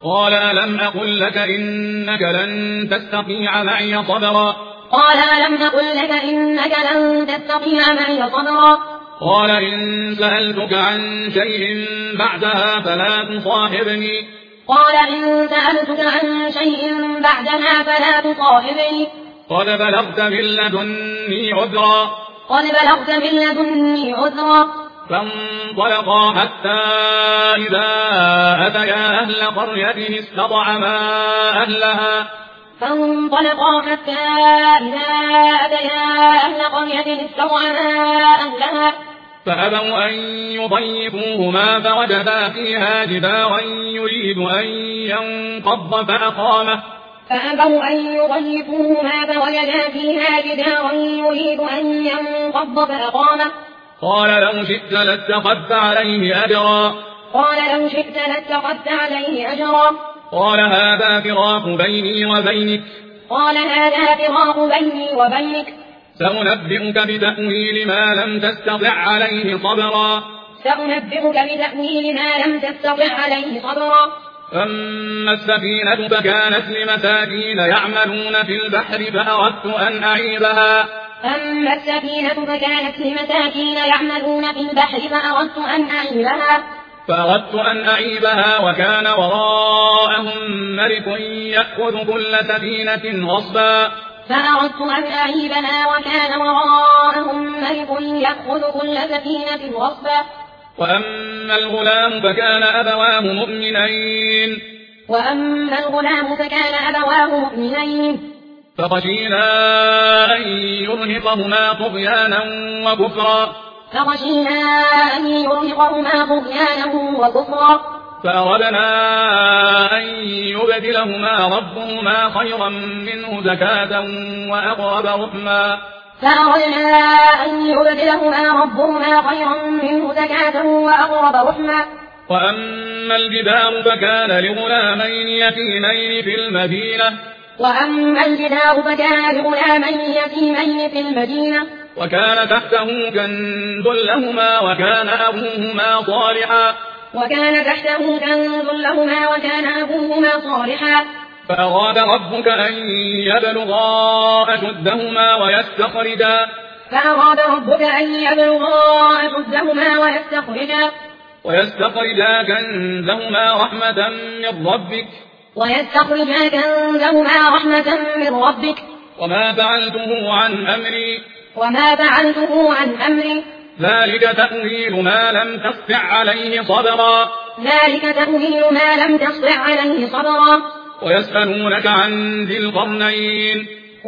قال ألم أقل لك إنك لن تستطيع معي صبرا قال ألم أقل لك إنك لن تستطيع معي صبرا قال إن سألتك عن شيء بعدها فلا تصاحبني قال إن سألتك عن شيء بعدها فلا تصاحبني قد بلغت من لدني عذرا قد بلغت من لدني عذرا فانطلقا حتى إذا أتيا أهل قرية استطعما أهلها فانطلقا حتى إذا أتيا أهل قرية استطعما أهلها فأبوا أن يضيفوهما فوجدا فيها جدارا يريد أن ينقض فأقامه فأبوا أن يضيفوهما فوجدا فيها جدارا يريد أن ينقض فأقامه قال لو شئت لاتخذت عليه أجرا قال لو شئت لاتخذت عليه أجرا قال هذا فراق بيني وبينك قال هذا فراق بيني وبينك سأنبئك بتأويل ما لم تستطع عليه صبرا سأنبئك بتأويل ما لم تستطع عليه صبرا أما السفينة فكانت لمساكين يعملون في البحر فأردت أن أعيبها أما السفينة فكانت لمساكين يعملون في البحر فأردت أن أعيبها وكان وراءهم ملك يأخذ كل سفينة غصبا فأردت أن أعيبها وكان وراءهم ملك يأخذ كل سفينة غصبا وأما الغلام فكان أبواه مؤمنين فخشينا أن يرهقهما طغيانا وكفرا فأردنا أن يبدلهما ربهما خيرا منه زكاة وأقرب رحما وأما الجدار فكان لغلامين يتيمين في المدينة وكان تحته كنز لهما وكان أبوهما صالحا فأراد ربك أن يبلغا أشدهما ويستخرجا كنزهما رحمة من ربك وما فعلته عن أمري ذلك تأويل ما لم تستطع عليه صبرا ويسألونك عن ذي القرنين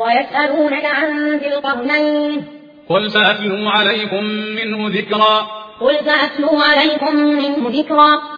قل سأتلو عليكم منه ذكرا